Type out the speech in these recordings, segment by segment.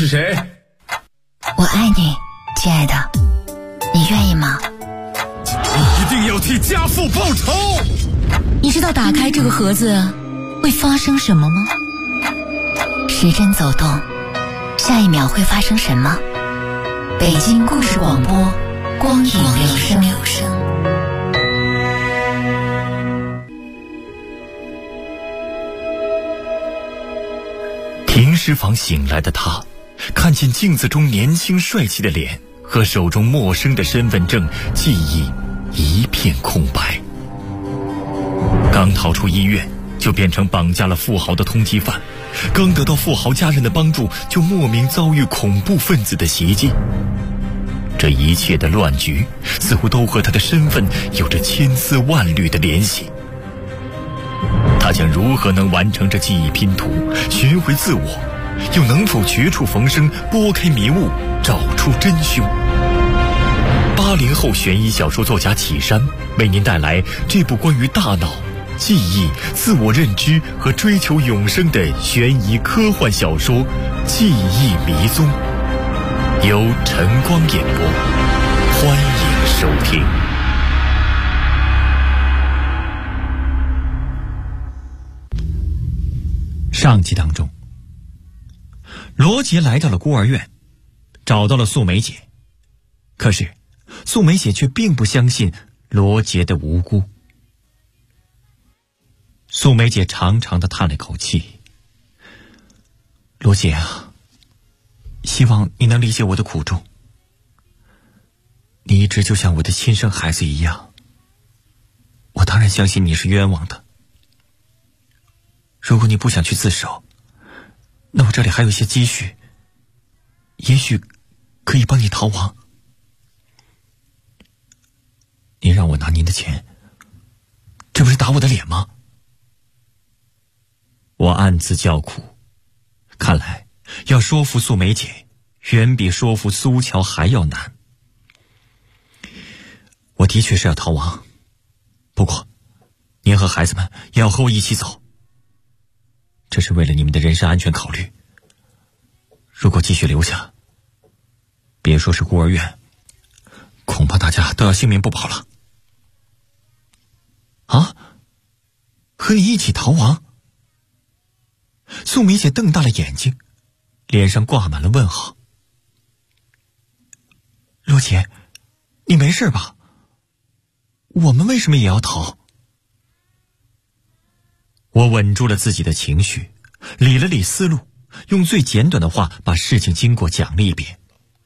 是谁？ 我爱你，亲爱的，你愿意吗？ 你一定要替家父报仇！ 你知道打开这个盒子会发生什么吗？时针走动，下一秒会发生什么？北京故事广播，光影留声。 停尸房醒来的他，看见镜子中年轻帅气的脸和手中陌生的身份证，记忆一片空白。刚逃出医院，就变成绑架了富豪的通缉犯；刚得到富豪家人的帮助，就莫名遭遇恐怖分子的袭击。这一切的乱局，似乎都和他的身份有着千丝万缕的联系。他将如何能完成这记忆拼图，寻回自我，又能否绝处逢生，拨开迷雾，找出真凶？80后悬疑小说作家启山为您带来这部关于大脑、记忆、自我认知和追求永生的悬疑科幻小说《记忆迷踪》，由晨光演播，欢迎收听。上集当中，罗杰来到了孤儿院，找到了素梅姐，可是素梅姐却并不相信罗杰的无辜。素梅姐长长的叹了口气：“罗杰啊，希望你能理解我的苦衷。你一直就像我的亲生孩子一样，我当然相信你是冤枉的。如果你不想去自首，那我这里还有一些积蓄，也许可以帮你逃亡。你让我拿您的钱，这不是打我的脸吗？”我暗自叫苦，看来要说服素梅姐，远比说服苏乔还要难。我的确是要逃亡，不过您和孩子们也要和我一起走。这是为了你们的人身安全考虑。如果继续留下，别说是孤儿院，恐怕大家都要性命不保了。啊？和你一起逃亡？素梅姐瞪大了眼睛，脸上挂满了问号。罗姐，你没事吧？我们为什么也要逃？我稳住了自己的情绪，理了理思路，用最简短的话把事情经过讲了一遍。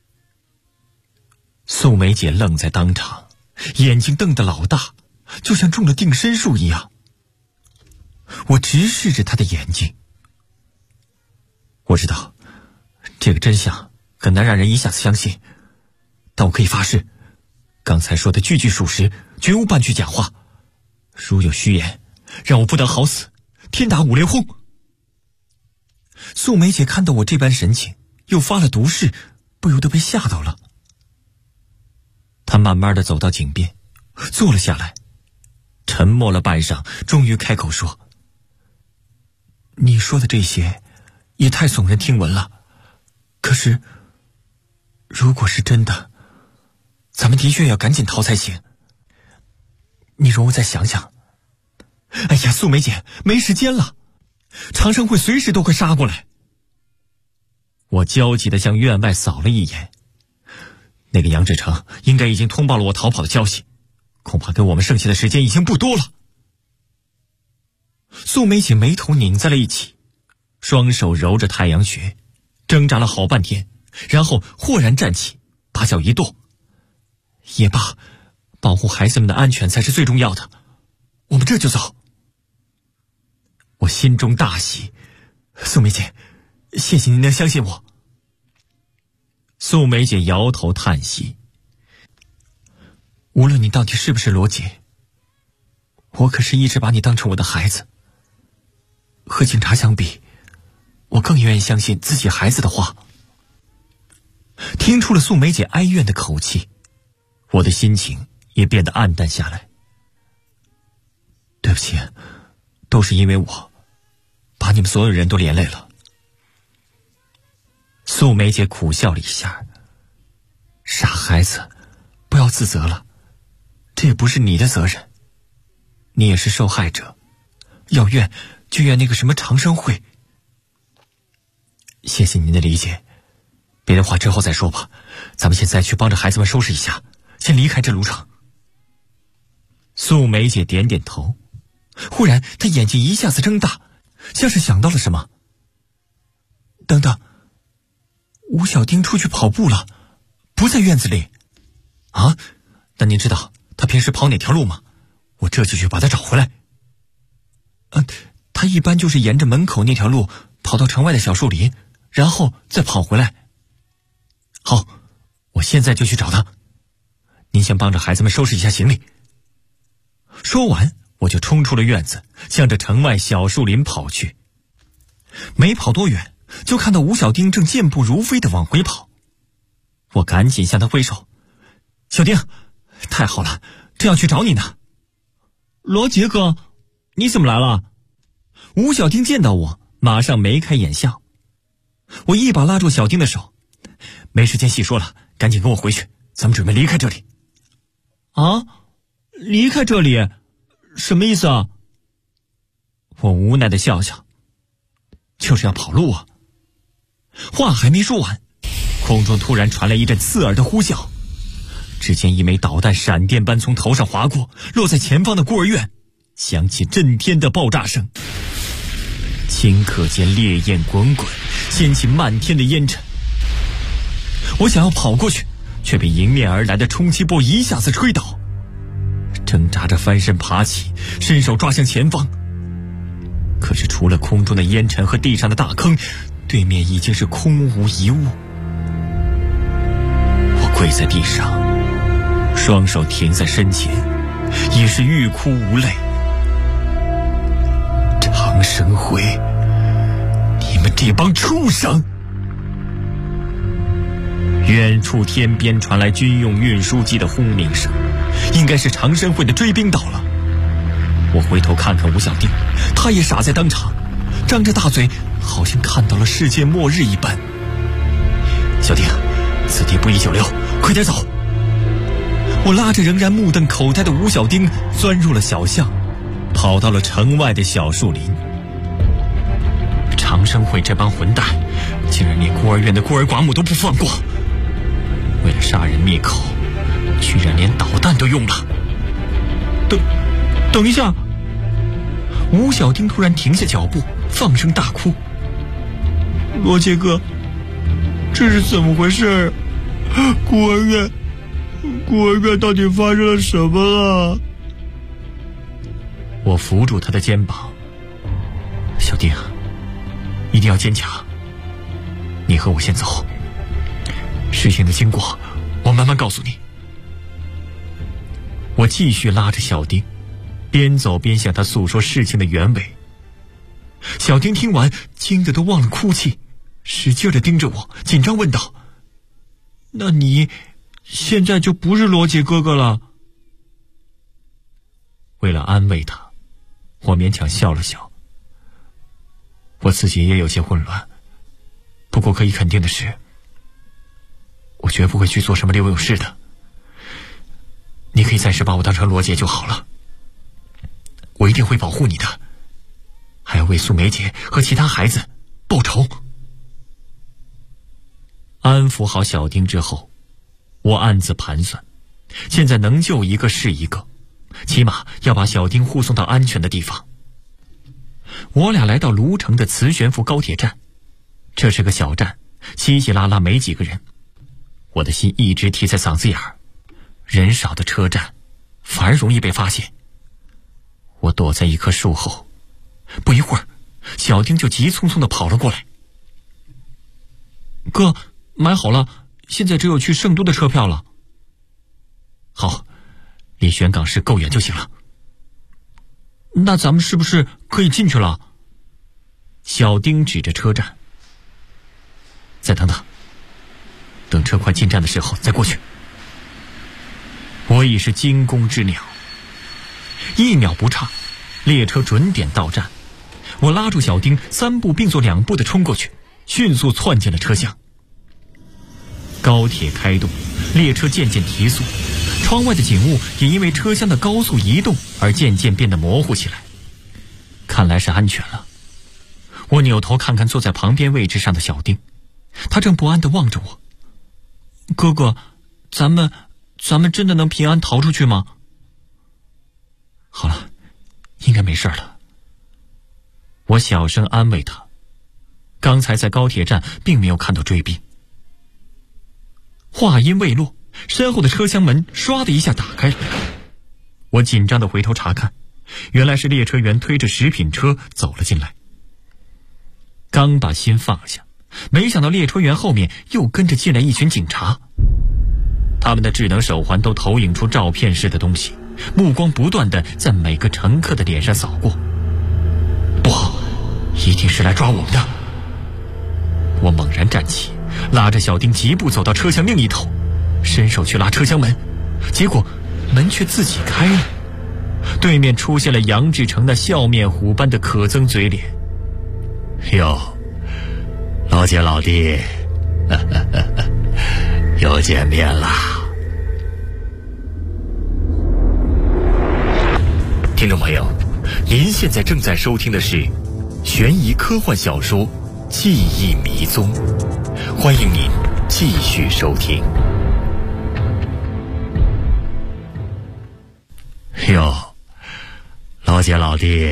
素梅姐愣在当场，眼睛瞪得老大，就像中了定身术一样。我直视着她的眼睛。我知道这个真相很难让人一下子相信，但我可以发誓，刚才说的句句属实，绝无半句假话。如有虚言，让我不得好死，天打五连轰。素梅姐看到我这般神情，又发了毒誓，不由得被吓到了。她慢慢地走到井边，坐了下来，沉默了半晌，终于开口说：“你说的这些也太耸人听闻了，可是如果是真的，咱们的确要赶紧逃才行。你容我再想想。哎呀，素梅姐，没时间了，长生会随时都会杀过来。”我焦急地向院外扫了一眼，那个杨志成应该已经通报了我逃跑的消息，恐怕给我们剩下的时间已经不多了。素梅姐眉头拧在了一起，双手揉着太阳穴，挣扎了好半天，然后豁然站起，把脚一跺：“也罢，保护孩子们的安全才是最重要的，我们这就走。”我心中大喜，素梅姐，谢谢您能相信我。素梅姐摇头叹息：“无论你到底是不是罗杰，我可是一直把你当成我的孩子。和警察相比，我更愿意相信自己孩子的话。”听出了素梅姐哀怨的口气，我的心情也变得黯淡下来。对不起，都是因为我把你们所有人都连累了。 素梅姐苦笑了一下：“傻孩子，不要自责了，这也不是你的责任，你也是受害者，要怨就怨那个什么长生会。谢谢您的理解，别的话之后再说吧，咱们现在去帮着孩子们收拾一下，先离开这卢城。”素梅姐点点头，忽然她眼睛一下子睁大，像是想到了什么。等等，吴小丁出去跑步了，不在院子里。啊？那您知道他平时跑哪条路吗？我这就去把他找回来。他一般就是沿着门口那条路跑到城外的小树林，然后再跑回来。好，我现在就去找他。您先帮着孩子们收拾一下行李。说完，我就冲出了院子，向着城外小树林跑去。没跑多远，就看到吴小丁正健步如飞地往回跑。我赶紧向他挥手：“小丁，太好了，正要去找你呢。”“罗杰哥，你怎么来了？”吴小丁见到我，马上眉开眼笑。我一把拉住小丁的手：“没时间细说了，赶紧跟我回去，咱们准备离开这里。”“啊？离开这里？什么意思啊？”我无奈地笑笑：“就是要跑路啊。”话还没说完，空中突然传来一阵刺耳的呼啸，只见一枚导弹闪电般从头上划过，落在前方的孤儿院，响起震天的爆炸声。顷刻间烈焰滚滚，掀起漫天的烟尘。我想要跑过去，却被迎面而来的冲击波一下子吹倒，挣扎着翻身爬起，伸手抓向前方。可是除了空中的烟尘和地上的大坑，对面已经是空无一物。我跪在地上，双手停在身前，也是欲哭无泪。长生会，你们这帮畜生！远处天边传来军用运输机的轰鸣声，应该是长生会的追兵到了。我回头看看吴小丁，他也傻在当场，张着大嘴，好像看到了世界末日一般。“小丁，此地不宜久留，快点走！”我拉着仍然目瞪口呆的吴小丁钻入了小巷，跑到了城外的小树林。长生会这帮混蛋，竟然连孤儿院的孤儿寡母都不放过，为了杀人灭口，居然连导弹都用了。等一下！吴小丁突然停下脚步，放声大哭：“罗杰哥，这是怎么回事？孤儿院到底发生了什么啊？”我扶住他的肩膀：“小丁，一定要坚强，你和我先走，事情的经过我慢慢告诉你。”我继续拉着小丁，边走边向他诉说事情的原委。小丁听完，惊得都忘了哭泣，使劲地盯着我，紧张问道：“那你现在就不是罗杰哥哥了？”为了安慰他，我勉强笑了笑：“我自己也有些混乱，不过可以肯定的是，我绝不会去做什么刘勇事的。你可以暂时把我当成罗杰就好了，我一定会保护你的，还要为素梅姐和其他孩子报仇。”安抚好小丁之后，我暗自盘算，现在能救一个是一个，起码要把小丁护送到安全的地方。我俩来到卢城的磁悬浮高铁站，这是个小站，稀稀拉拉没几个人。我的心一直提在嗓子眼儿，人少的车站反而容易被发现。我躲在一棵树后，不一会儿，小丁就急匆匆地跑了过来：“哥，买好了，现在只有去圣都的车票了。”“好，离玄港市够远就行了。”“那咱们是不是可以进去了？”小丁指着车站：“再等等，等车快进站的时候再过去。”我已是惊弓之鸟，1秒不差，列车准点到站。我拉住小丁，3步并作2步地冲过去，迅速窜进了车厢。 高铁开动，列车渐渐提速，窗外的景物也因为车厢的高速移动而渐渐变得模糊起来。看来是安全了。我扭头看看坐在旁边位置上的小丁，他正不安地望着我。哥哥，咱们真的能平安逃出去吗？好了，应该没事了。我小声安慰他。刚才在高铁站并没有看到追兵。话音未落，身后的车厢门唰的一下打开了。我紧张地回头查看，原来是列车员推着食品车走了进来。刚把心放下，没想到列车员后面又跟着进来一群警察。他们的智能手环都投影出照片式的东西，目光不断地在每个乘客的脸上扫过。不好，一定是来抓我们的。我猛然站起，拉着小丁疾步走到车厢另一头，伸手去拉车厢门，结果门却自己开了。对面出现了杨志成那笑面虎般的可憎嘴脸。 哟，老姐老弟，又见面了。听众朋友，您现在正在收听的是悬疑科幻小说《记忆迷踪》，欢迎您继续收听。哟，老姐老弟，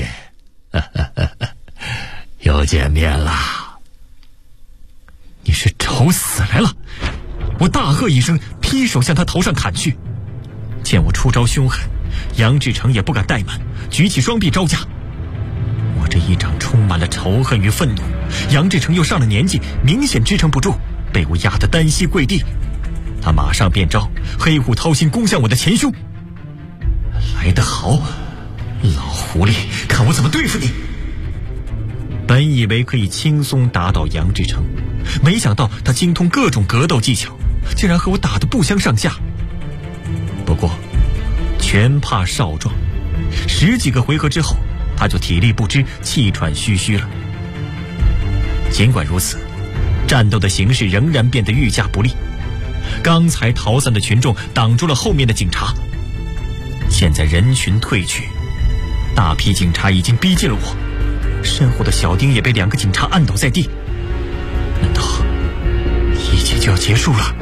又见面啦！ 你是找死来了！我大喝一声，劈手向他头上砍去。见我出招凶狠，杨志成也不敢怠慢，举起双臂招架。我这一掌充满了仇恨与愤怒，杨志成又上了年纪，明显支撑不住，被我压得单膝跪地。他马上变招，黑虎掏心攻向我的前胸。来得好，老狐狸，看我怎么对付你！本以为可以轻松打倒杨志成，没想到他精通各种格斗技巧，竟然和我打得不相上下。不过拳怕少壮，10几个回合之后，他就体力不支，气喘吁吁了。尽管如此，战斗的形势仍然变得愈加不利。刚才逃散的群众挡住了后面的警察，现在人群退去，大批警察已经逼近了我。身后的小丁也被2个警察按倒在地。难道一切就要结束了？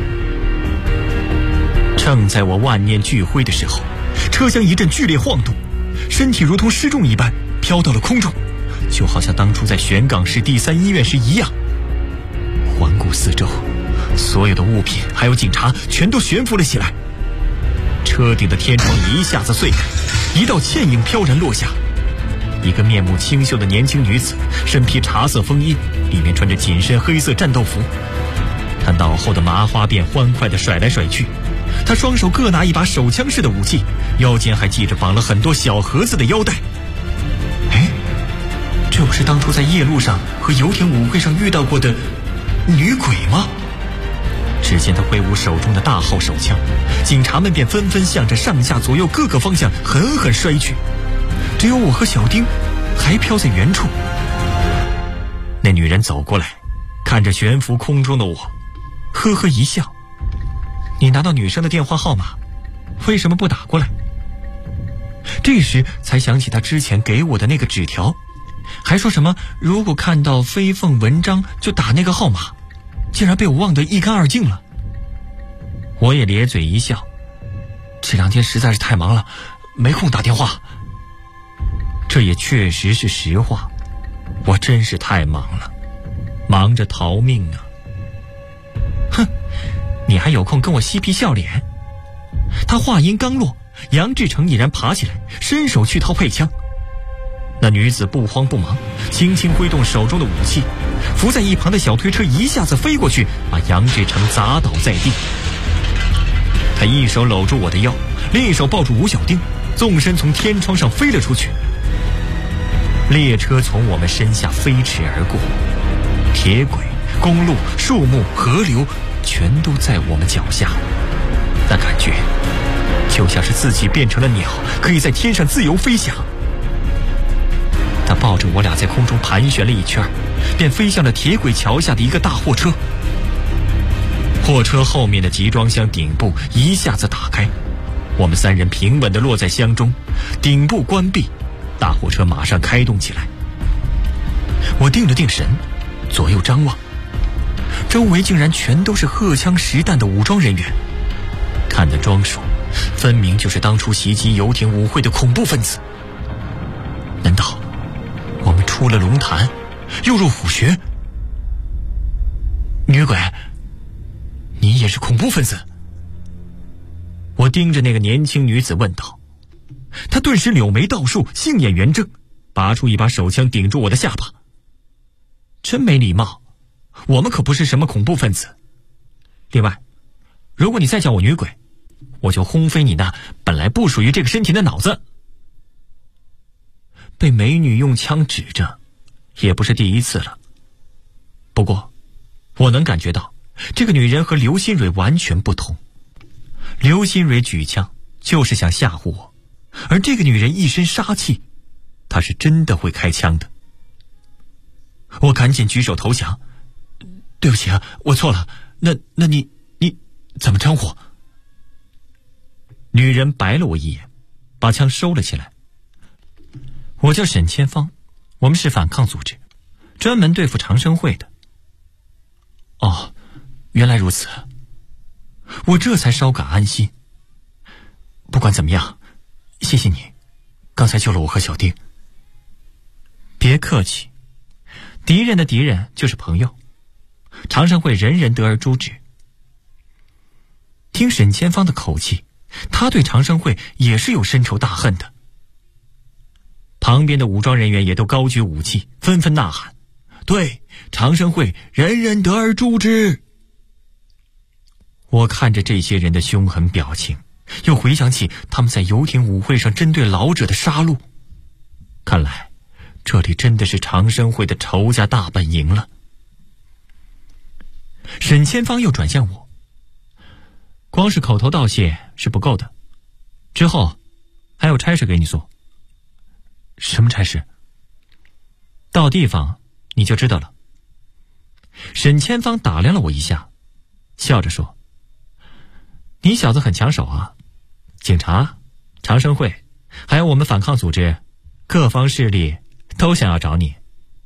正在我万念俱灰的时候，车厢一阵剧烈晃动，身体如同失重一般飘到了空中，就好像当初在玄岗市第3医院时一样。环顾四周，所有的物品还有警察全都悬浮了起来。车顶的天窗一下子碎开，一道倩影飘然落下。一个面目清秀的年轻女子，身披茶色风衣，里面穿着紧身黑色战斗服。她脑后的麻花辫欢快地甩来甩去，她双手各拿一把手枪式的武器，腰间还系着绑了很多小盒子的腰带。哎，这不是当初在夜路上和游艇舞会上遇到过的女鬼吗？只见她挥舞手中的大号手枪，警察们便纷纷向着上下左右各个方向狠狠摔去。只有我和小丁还飘在原处。那女人走过来，看着悬浮空中的我，呵呵一笑。你拿到女生的电话号码，为什么不打过来？这时才想起她之前给我的那个纸条，还说什么如果看到飞凤文章就打那个号码，竟然被我忘得一干二净了。我也咧嘴一笑，这2天实在是太忙了，没空打电话。这也确实是实话，我真是太忙了，忙着逃命啊。哼，你还有空跟我嬉皮笑脸？他话音刚落，杨志成已然爬起来，伸手去掏配枪。那女子不慌不忙，轻轻挥动手中的武器，扶在一旁的小推车一下子飞过去，把杨志成砸倒在地。他一手搂住我的腰，另一手抱住吴小丁，纵身从天窗上飞了出去。列车从我们身下飞驰而过，铁轨、公路、树木、河流全都在我们脚下。那感觉就像是自己变成了鸟，可以在天上自由飞翔。他抱着我俩在空中盘旋了一圈，便飞向了铁轨桥下的一个大货车。 货车后面的集装箱顶部一下子打开，我们3人平稳地落在箱中，顶部关闭，大货车马上开动起来。我定了定神，左右张望，周围竟然全都是荷枪实弹的武装人员，看那装束，分明就是当初袭击游艇舞会的恐怖分子。难道我们出了龙潭，又入虎穴？女鬼，你也是恐怖分子？我盯着那个年轻女子问道。她顿时柳眉倒竖，杏眼圆睁，拔出一把手枪顶住我的下巴。真没礼貌，我们可不是什么恐怖分子。另外，如果你再叫我女鬼，我就轰飞你那本来不属于这个身体的脑子。被美女用枪指着，也不是第一次了。不过，我能感觉到，这个女人和刘新蕊完全不同。刘新蕊举枪就是想吓唬我，而这个女人一身杀气，她是真的会开枪的。我赶紧举手投降，对不起啊，我错了。那你怎么称呼？女人白了我一眼，把枪收了起来。我叫沈千芳，我们是反抗组织，专门对付长生会的。哦，原来如此，我这才稍感安心。不管怎么样，谢谢你，刚才救了我和小丁。别客气，敌人的敌人就是朋友，长生会人人得而诛之。听沈千芳的口气，他对长生会也是有深仇大恨的。旁边的武装人员也都高举武器，纷纷呐喊：对，长生会人人得而诛之。我看着这些人的凶狠表情，又回想起他们在游艇舞会上针对老者的杀戮，看来这里真的是长生会的仇家大本营了。沈千芳又转向我，光是口头道谢是不够的，之后还有差事给你做。什么差事？到地方你就知道了。沈千芳打量了我一下，笑着说：你小子很抢手啊，警察、长生会还有我们反抗组织，各方势力都想要找你。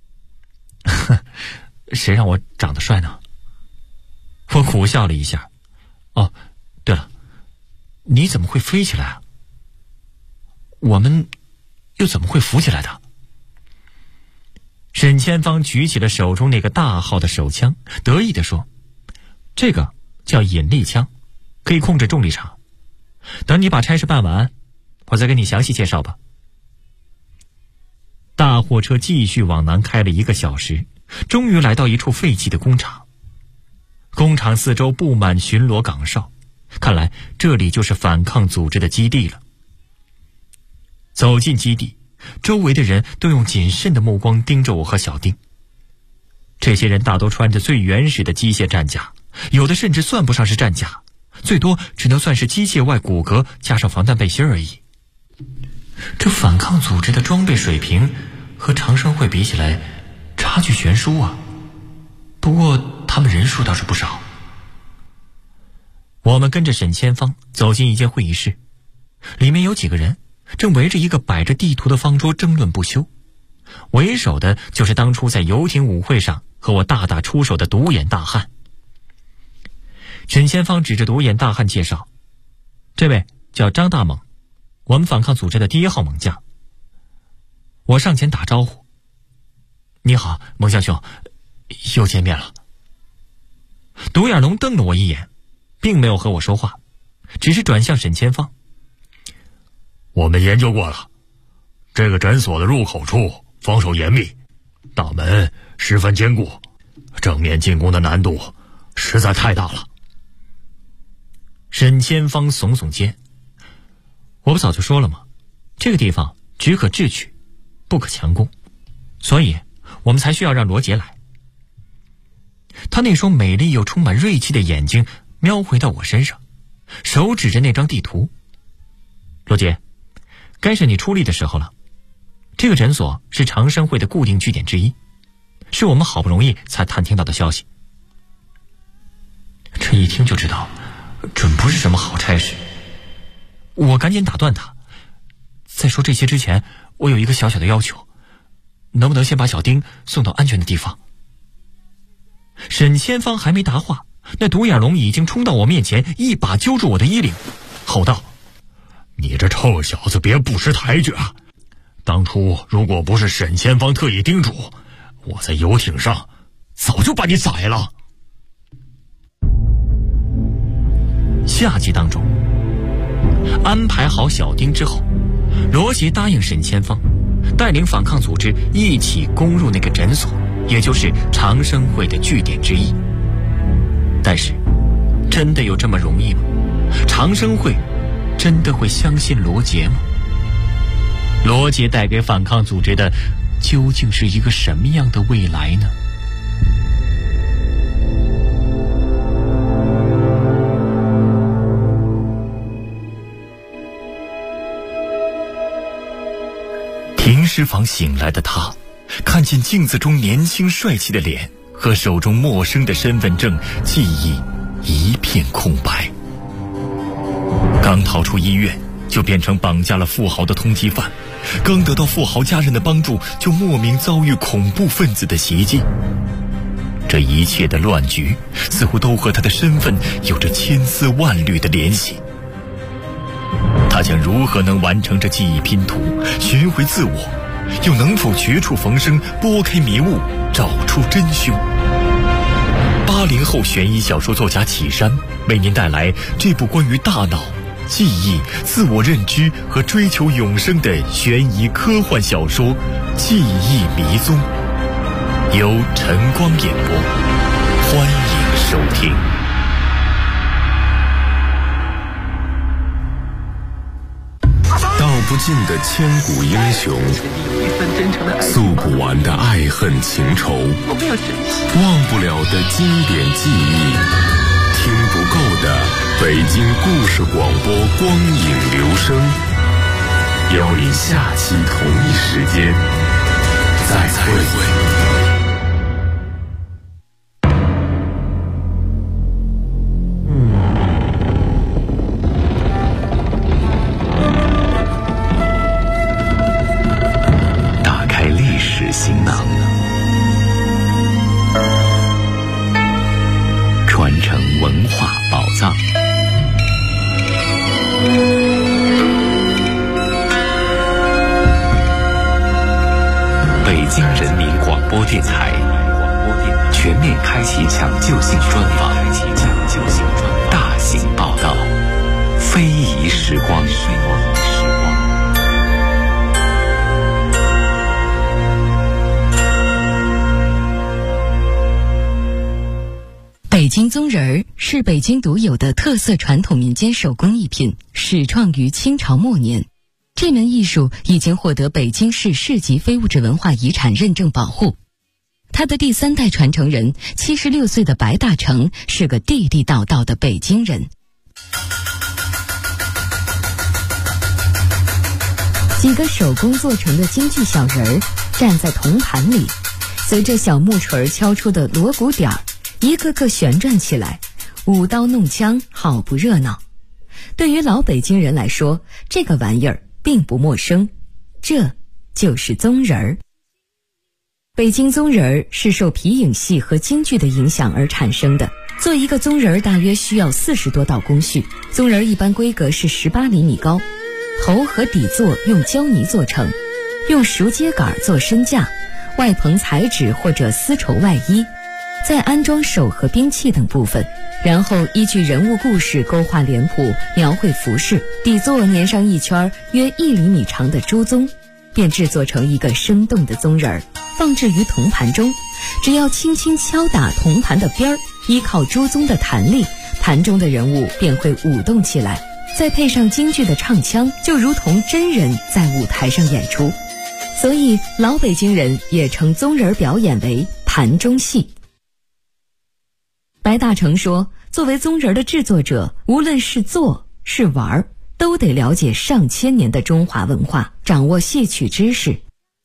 谁让我长得帅呢？我苦笑了一下。哦，对了，你怎么会飞起来啊？我们又怎么会浮起来的？沈千芳举起了手中那个大号的手枪，得意地说：这个叫引力枪，可以控制重力场。等你把差事办完，我再跟你详细介绍吧。大货车继续往南开了1个小时，终于来到一处废弃的工厂。工厂四周布满巡逻岗哨，看来这里就是反抗组织的基地了。走进基地，周围的人都用谨慎的目光盯着我和小丁。这些人大都穿着最原始的机械战甲，有的甚至算不上是战甲，最多只能算是机械外骨骼加上防弹背心而已。这反抗组织的装备水平和长生会比起来差距悬殊啊，不过他们人数倒是不少。我们跟着沈千芳走进一间会议室，里面有几个人正围着一个摆着地图的方桌争论不休。为首的就是当初在游艇舞会上和我大打出手的独眼大汉。沈千芳指着独眼大汉介绍：这位叫张大猛，我们反抗组织的第1号猛将。我上前打招呼：你好，猛将兄，又见面了。独眼龙瞪了我一眼，并没有和我说话，只是转向沈千芳： 我们研究过了，这个诊所的入口处防守严密，大门十分坚固，正面进攻的难度实在太大了。 沈千芳耸耸肩：我不早就说了吗？这个地方只可智取，不可强攻，所以我们才需要让罗杰来。他那双美丽又充满锐气的眼睛瞄回到我身上，手指着那张地图：罗杰，该是你出力的时候了。这个诊所是长生会的固定据点之一，是我们好不容易才探听到的消息。 这一听就知道准不是什么好差事。我赶紧打断他，在说这些之前，我有一个小小的要求，能不能先把小丁送到安全的地方？沈千芳还没答话，那独眼龙已经冲到我面前，一把揪住我的衣领，吼道： 你这臭小子别不识抬举啊！当初如果不是沈千芳特意叮嘱，我在游艇上早就把你宰了。 下集当中安排好小丁之后，罗杰答应沈千芳带领反抗组织一起攻入那个诊所，也就是长生会的据点之一。但是真的有这么容易吗？长生会真的会相信罗杰吗？罗杰带给反抗组织的究竟是一个什么样的未来呢？停尸房醒来的他，看见镜子中年轻帅气的脸和手中陌生的身份证，记忆一片空白。刚逃出医院，就变成绑架了富豪的通缉犯，刚得到富豪家人的帮助，就莫名遭遇恐怖分子的袭击。这一切的乱局似乎都和他的身份有着千丝万缕的联系。他将如何能完成这记忆拼图，寻回自我，又能否绝处逢生，拨开迷雾，找出真凶？80后悬疑小说作家启山为您带来这部关于大脑、记忆、自我认知和追求永生的悬疑科幻小说《记忆迷踪》，由晨光演播，欢迎收听。 道不尽的千古英雄，诉不完的爱恨情仇，忘不了的经典记忆，听不够的北京故事广播光影留声，邀您下期同一时间再会。 行囊，传承文化宝藏。北京人民广播电台全面开启抢救性专访，大型报道，非遗时光。 北京宗人儿是北京独有的特色传统民间手工艺品，始创于清朝末年。这门艺术已经获得北京市市级非物质文化遗产认证保护。他的第3代传承人76岁的白大成是个地地道道的北京人。几个手工做成的京剧小人儿站在铜盘里，随着小木锤敲出的锣鼓点儿，一个个旋转起来，舞刀弄枪，好不热闹。对于老北京人来说，这个玩意儿并不陌生，这就是宗人儿。北京宗人儿是受皮影戏和京剧的影响而产生的。做一个宗人儿大约需要40多道工序，宗人儿一般规格是18厘米高，头和底座用胶泥做成，用熟秸秆做身架，外棚彩纸或者丝绸外衣，再安装手和兵器等部分，然后依据人物故事勾画脸谱，描绘服饰，底座粘上一圈约1厘米长的猪鬃，便制作成一个生动的宗人儿，放置于铜盘中。只要轻轻敲打铜盘的边儿，依靠猪鬃的弹力，盘中的人物便会舞动起来，再配上京剧的唱腔，就如同真人在舞台上演出。所以老北京人也称宗人表演为盘中戏。白大成说，作为宗人的制作者，无论是做是玩，都得了解上千年的中华文化，掌握戏曲知识。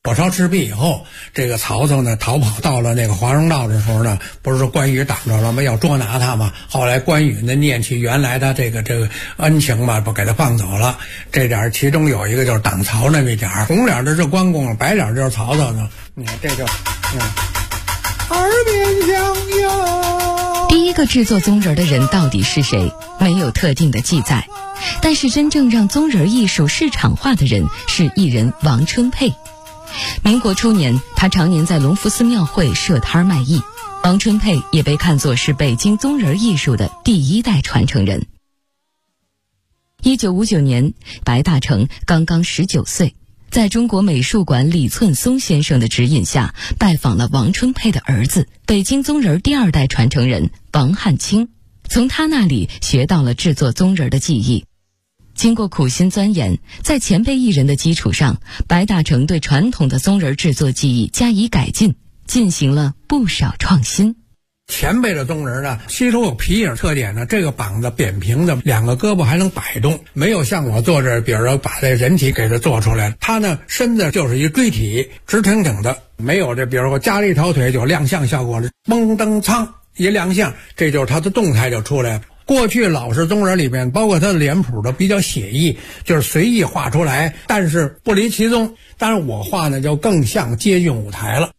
火烧赤壁以后，这个曹操呢逃跑到了那个华容道的时候呢，不是说关羽挡着了吗？要捉拿他嘛。后来关羽呢念起原来他这个恩情嘛，不给他放走了。这点其中有一个就是挡曹那么点儿，红脸的是关公，白脸就是曹操呢。你看这就耳边响哟。 第一个制作宗人的人到底是谁？没有特定的记载。但是真正让宗人艺术市场化的人是艺人王春佩。民国初年，他常年在隆福寺庙会设摊卖艺。王春佩也被看作是北京宗人艺术的第一代传承人。1959年，白大成刚刚19岁，在中国美术馆李寸松先生的指引下，拜访了王春佩的儿子，北京宗人第二代传承人王汉卿，从他那里学到了制作宗人的技艺。经过苦心钻研，在前辈艺人的基础上，白大成对传统的宗人制作技艺加以改进，进行了不少创新。 前辈的宗人呢，吸收有皮影特点呢，这个膀子扁平的，两个胳膊还能摆动，没有像我做这，比如说把这人体给它做出来，他呢身子就是一锥体，直挺挺的，没有这比如说加了一条腿就亮相效果了，嘣噔噌一亮相，这就是他的动态就出来了。过去老式宗人里面，包括他的脸谱都比较写意，就是随意画出来，但是不离其宗。但是我画呢，就更像接近舞台了。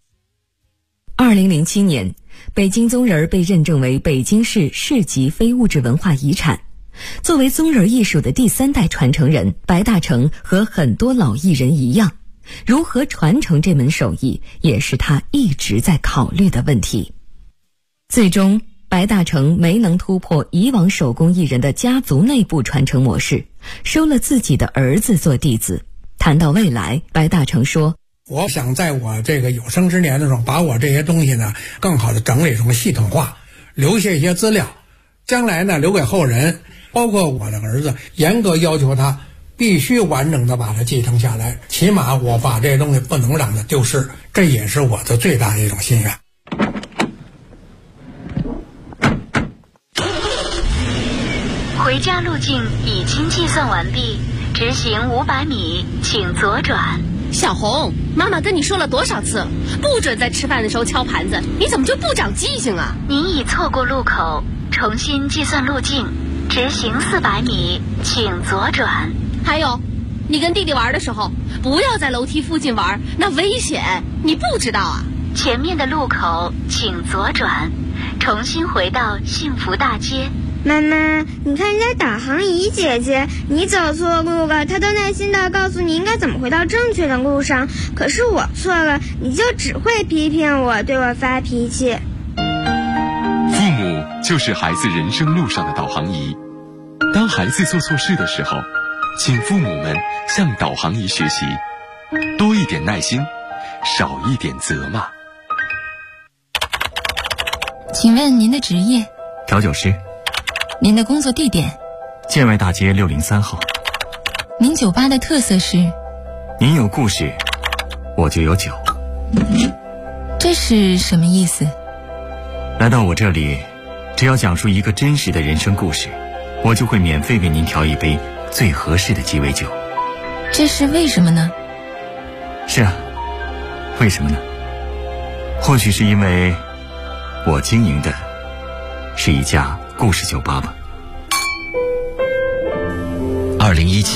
2007年，北京宗人被认证为北京市市级非物质文化遗产。作为宗人艺术的第三代传承人，白大成和很多老艺人一样，如何传承这门手艺，也是他一直在考虑的问题。最终，白大成没能突破以往手工艺人的家族内部传承模式，收了自己的儿子做弟子。谈到未来，白大成说， 我想在我这个有生之年的时候，把我这些东西呢更好的整理成系统化，留下一些资料，将来呢留给后人，包括我的儿子，严格要求他必须完整的把它继承下来，起码我把这些东西不能让它丢失，这也是我的最大的一种心愿。 回家路径已经计算完毕，直行500米，请左转。 小红，妈妈跟你说了多少次，不准在吃饭的时候敲盘子，你怎么就不长记性啊？ 您已错过路口，重新计算路径，直行400米，请左转。 还有，你跟弟弟玩的时候，不要在楼梯附近玩，那危险，你不知道啊？ 前面的路口请左转，重新回到幸福大街。 妈妈，你看人家导航仪姐姐，你走错路了，她都耐心地告诉你应该怎么回到正确的路上。可是我错了，你就只会批评我，对我发脾气。 父母就是孩子人生路上的导航仪。当孩子做错事的时候，请父母们向导航仪学习，多一点耐心，少一点责骂。 请问您的职业？ 调酒师。 您的工作地点？ 建外大街603号。 您酒吧的特色是？ 您有故事，我就有酒。 这是什么意思？ 来到我这里，只要讲述一个真实的人生故事，我就会免费为您调一杯最合适的鸡尾酒。 这是为什么呢？ 是啊，为什么呢？或许是因为我经营的是一家故事酒吧吧。2017